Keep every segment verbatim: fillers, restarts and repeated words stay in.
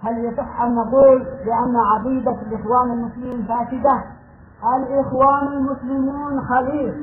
هل يصح أن نقول بأن عقيدة الإخوان المسلمين فاسدة؟ الإخوان المسلمون خليط،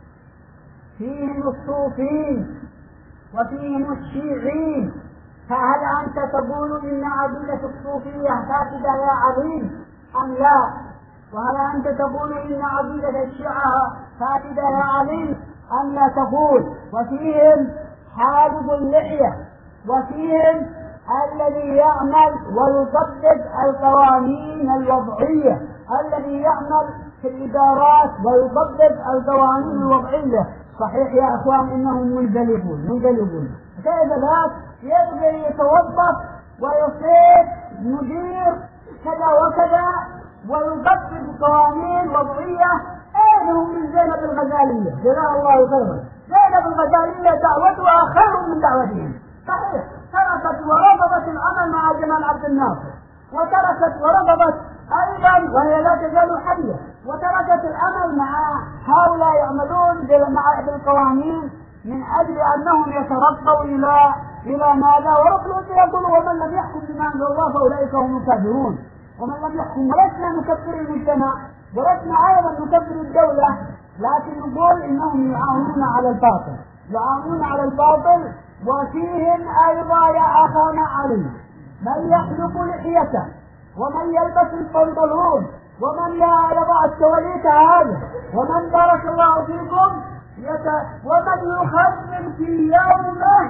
فيهم الصوفيين وفيهم الشيعيين، فهل أنت تقول إن عقيدة الصوفية فاسدة يا عظيم أم لا؟ وهل أنت تقول إن عقيدة الشيعة فاسدة يا علي أم لا تقول؟ وفيهم حالب اللحية، وفيهم الذي يعمل ويطبق القوانين الوضعية، الذي يعمل في الإدارات ويطبق القوانين الوضعية. صحيح يا أخوان إنهم منجلبون منجلبون كيف ذاك يبغي يتوظف ويصير مدير كذا وكذا ويطبق قوانين وضعية. أين هم من زينب الغزالية جزاها الله خيرا؟ زينب الغزالية دعوتها خير من دعوتهم. صحيح تركت ورفضت العمل مع جمال عبد الناصر، وتركت ورفضت أيضا وهي لا تزال حية، وتركت العمل مع هؤلاء يعملون بالقوانين من أجل أنهم يترقوا إلى إلى ماذا؟ ورسول يقول ومن لم يحكم بما أنزل الله فأولئك هم الكافرون. ومن لم يحكم، ولسنا نكفر المجتمع ولسنا أيضا نكفر الدولة، لكن نقول إنهم يعاونون على الباطل يعاونون على الباطل. وفيهم أيضا يا أخانا علي من يحلق لحيته ومن يلبس البنطلون ومن لا يضع التوليت هذا ومن بارك الله فيكم يت... ومن يخزن في يومه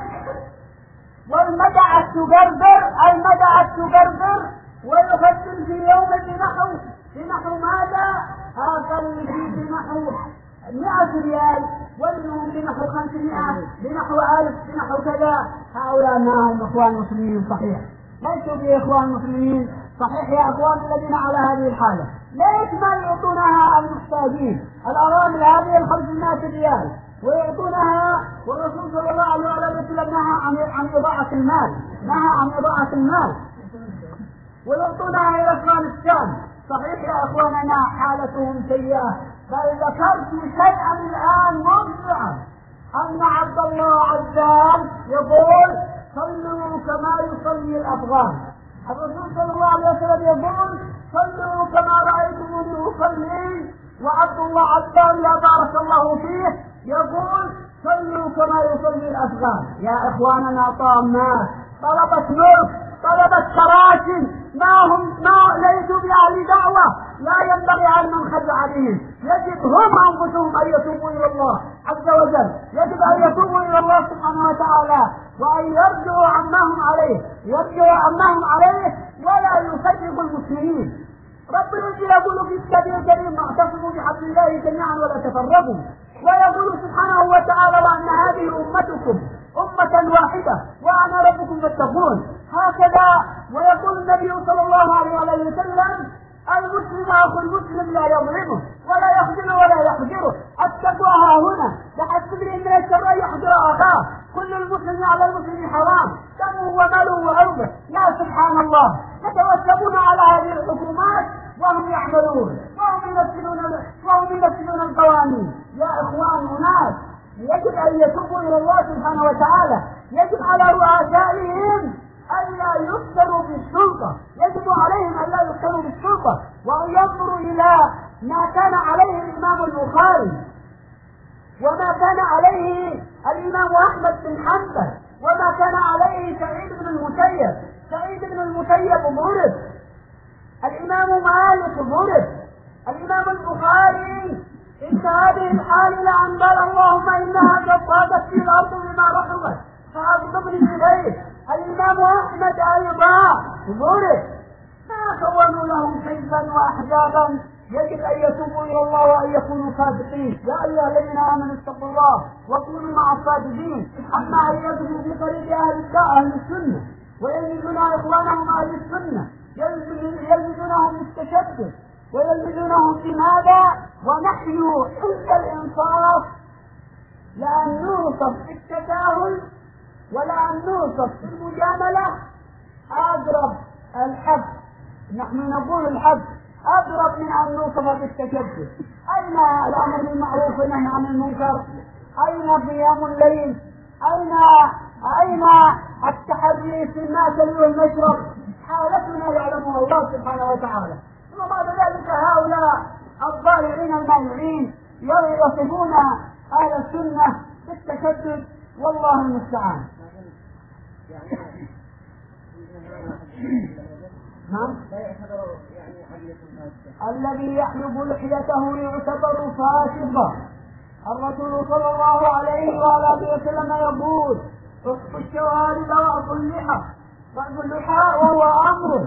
والمدعة تقربر المدعة تقربر ويخزن في يومه بنحو بنحو ماذا؟ أقل في بنحو مئة ريال ومنهم بنحو خمسمائة بنحو ألف بنحو كذا. هؤلاء ما هم إخوان مسلمين صحيح، ليسوا بإخوان مسلمين صحيح يا أخوان الذين على هذه الحالة. ليش ما يعطونها المحتاجين الأرامل هذه الخمسمائة ريال ويعطونها؟ والرسول صلى الله عليه وسلم نهى عن عن إضاعة المال نهى عن إضاعة المال ويعطونها إلى أفغانستان. صحيح يا أخواننا حالتهم سيئة. بل ذكرت شيئا الآن مفزعا أن عبد الله عزام يقول صلوا كما يصلي الأفغان. الرسول صلى الله عليه وسلم يقول صلوا كما رأيتموني أصلي، وعبد الله عزام يا بارك الله فيه يقول صلوا كما يصلي الأفغان. يا إخواننا طامات طلبت ملك طلبت كراسي ما هم ما ليسوا بأهل دعوة، لا ينبغي أن ننخدع عليهم. يجب هم أنفسهم أن يتوبوا إلى الله عز وجل، يجب أن يتوبوا إلى الله سبحانه وتعالى وأن يرجعوا عما هم عليه يرجعوا عما هم عليه ولا يفرقوا المسلمين. ربنا يقول في الكتاب الكريم اعتصموا بحبل الله جميعا ولا تفرقوا، ويقول سبحانه وتعالى وأن هذه أمتكم أمة واحدة وأنا ربكم فاتقون. هكذا ويقول النبي صلى الله عليه وسلم المسلم أخو المسلم لا يظلمه ولا يخذله ولا يحجره. التقوى ها هنا لحسب من الشر يحجر أخاه. كل المسلم على المسلم حرام دمه وماله وعرضه. يا سبحان الله يتوسبون على هذه الحكومات وهم يعملون وهم ينفذون وهم ينفذون القوانين. يا إخوان هناك يجب أن يتوبوا إلى الله سبحانه وتعالى. يجب على رؤسائهم ألا يفتروا بالسلطة، يجب عليهم ألا يفتروا بالسلطة وأن ينظروا إلى ما كان عليه الإمام البخاري وما كان عليه الإمام أحمد بن حنبل وما كان عليه سعيد بن المسيب. سعيد بن المسيب ضرب، الإمام مالك ضرب، الإمام البخاري إن هذه الحال لأنبال اللهم إنها قد صادت في الأرض بما رحمت فأغضبني إليه. الإمام أحمد أيضا ضرب، ما كونوا لهم حزبا وأحزابا. يجب أن يتوبوا إلى الله وأن يكونوا صادقين. يا أيها الذين آمنوا اتقوا الله وكونوا مع الصادقين. أما أن يذهبوا في طريق أهل أهل السنة ويلمزون إخوانهم أهل السنة يلمزونهم بالتشدد ويلمزونهم بماذا؟ ونحن عند الإنصاف لا نوصف بالتساهل ولا نوصف بالمجاملة. أضرب الحد، نحن نقول الحد أضرب من أن نوصف بالتشدد. أين الأمر بالمعروف والنهي عن المنكر؟ أين قيام الليل؟ أين أين التحري في المأكل والمشرب؟ حالتنا يعلمها الله سبحانه وتعالى. ثم بعد ذلك هؤلاء الضالعين المانعين يصفون أهل السنة بالتشدد، والله المستعان. نعم. الذي يحلب لحيته يعتبر فاسقا. الرسول صلى الله عليه وآله وسلم يقول: اخف الشوارب واعفوا اللحى، واعفوا اللحى وهو أمر،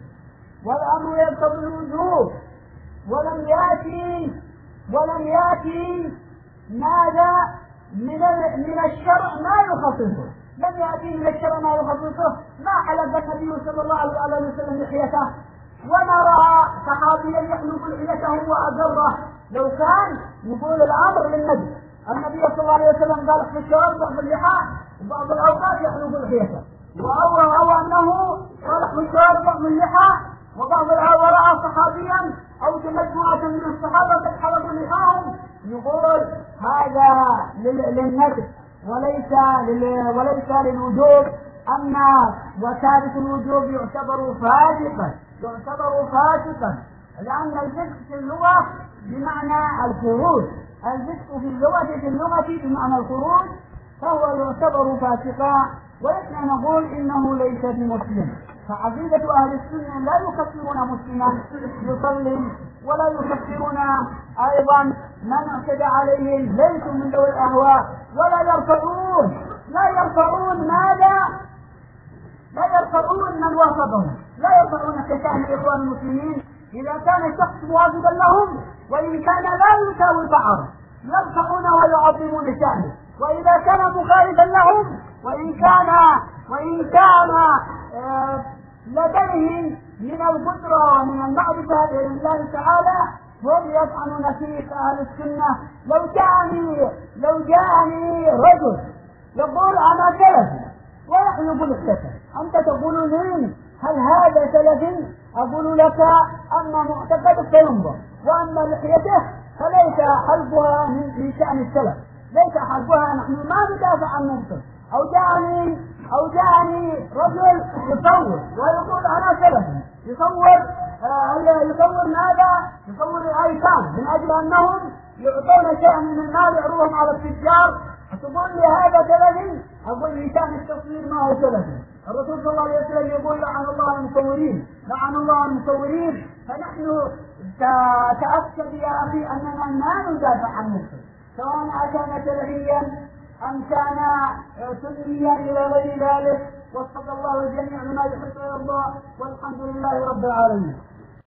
والأمر يقتضي الوجوب، ولم يأتي ولم يأتي ماذا من من الشرع ما يخصصه، لم يأتي من الشرع ما يخصصه. ما حلب النبي صلى الله عليه وسلم لحيته، وما رأى صحابيا يحلب لحيته وأجره. لو كان يقول الأمر للنبي، النبي صلى الله عليه وسلم قال في الشوارب بعض اللحى، وبعض الأوقات يحلب لحيته، أو أو أنه قال في الشوارب بعض اللحى، وبعض ورأى صحابيا أو مجموعة من الصحابة قد حلقوا لحاهم، يقول هذا للنسب وليس وليس للوجوب. أما وثالث الوجوب يعتبر فاسقا، يعتبر فاسقا لأن الفسق في اللغة بمعنى الخروج، الفسق في اللغة في اللغة بمعنى الخروج، فهو يعتبر فاسقا، ولسنا نقول إنه ليس بمسلم. فعقيدة أهل السنة لا يكفرون مسلما يصلي، ولا يكفرون أيضا من اعتدى عليهم، ليسوا من ذوي الأهواء، ولا يرفعون لا يرفعون ماذا؟ لا يرفعون من وافقهم، لا يرفعون كشأن الإخوان المسلمين إذا كان الشخص موافقا لهم، وإن كان لا يساوي بعض يرفعونه ويعظمون شأنه، وإذا كان مخالفا لهم وإن كان وإن كان آه لديهم من القدرة ومن المعرفة لله تعالى هم يطعنون فيه كأهل السنة. لو جاءني لو جاءني رجل يقول أنا سلفي ويحلب لحيته، أنت تقول لي هل هذا سلفي؟ أقول لك أما معتقدك فينظر، وأما لحيته فليس حلبها من شأن السلف، ليس حلبها. نحن ما ندافع عن مبطل. أو جاءني أو جاءني رجل يصور ويقول أنا سلفي، يصور آه يصور ماذا؟ يصور الأيتام من أجل أنهم يعطون شيئا من المال يعروهم على التجار، تقول لي هذا سلفي؟ أقول لي شأن التصوير ما هو سلفي. الرسول صلى الله عليه وسلم يقول لعن الله المصورين، لعن الله المصورين. فنحن تأكد يا أخي أننا ما ندافع عن المبطل، سواء كان سلفيا أم كان سنيا إلى غير ذلك. وفق الله الجميع لما يحب ويرضى، والحمد لله رب العالمين.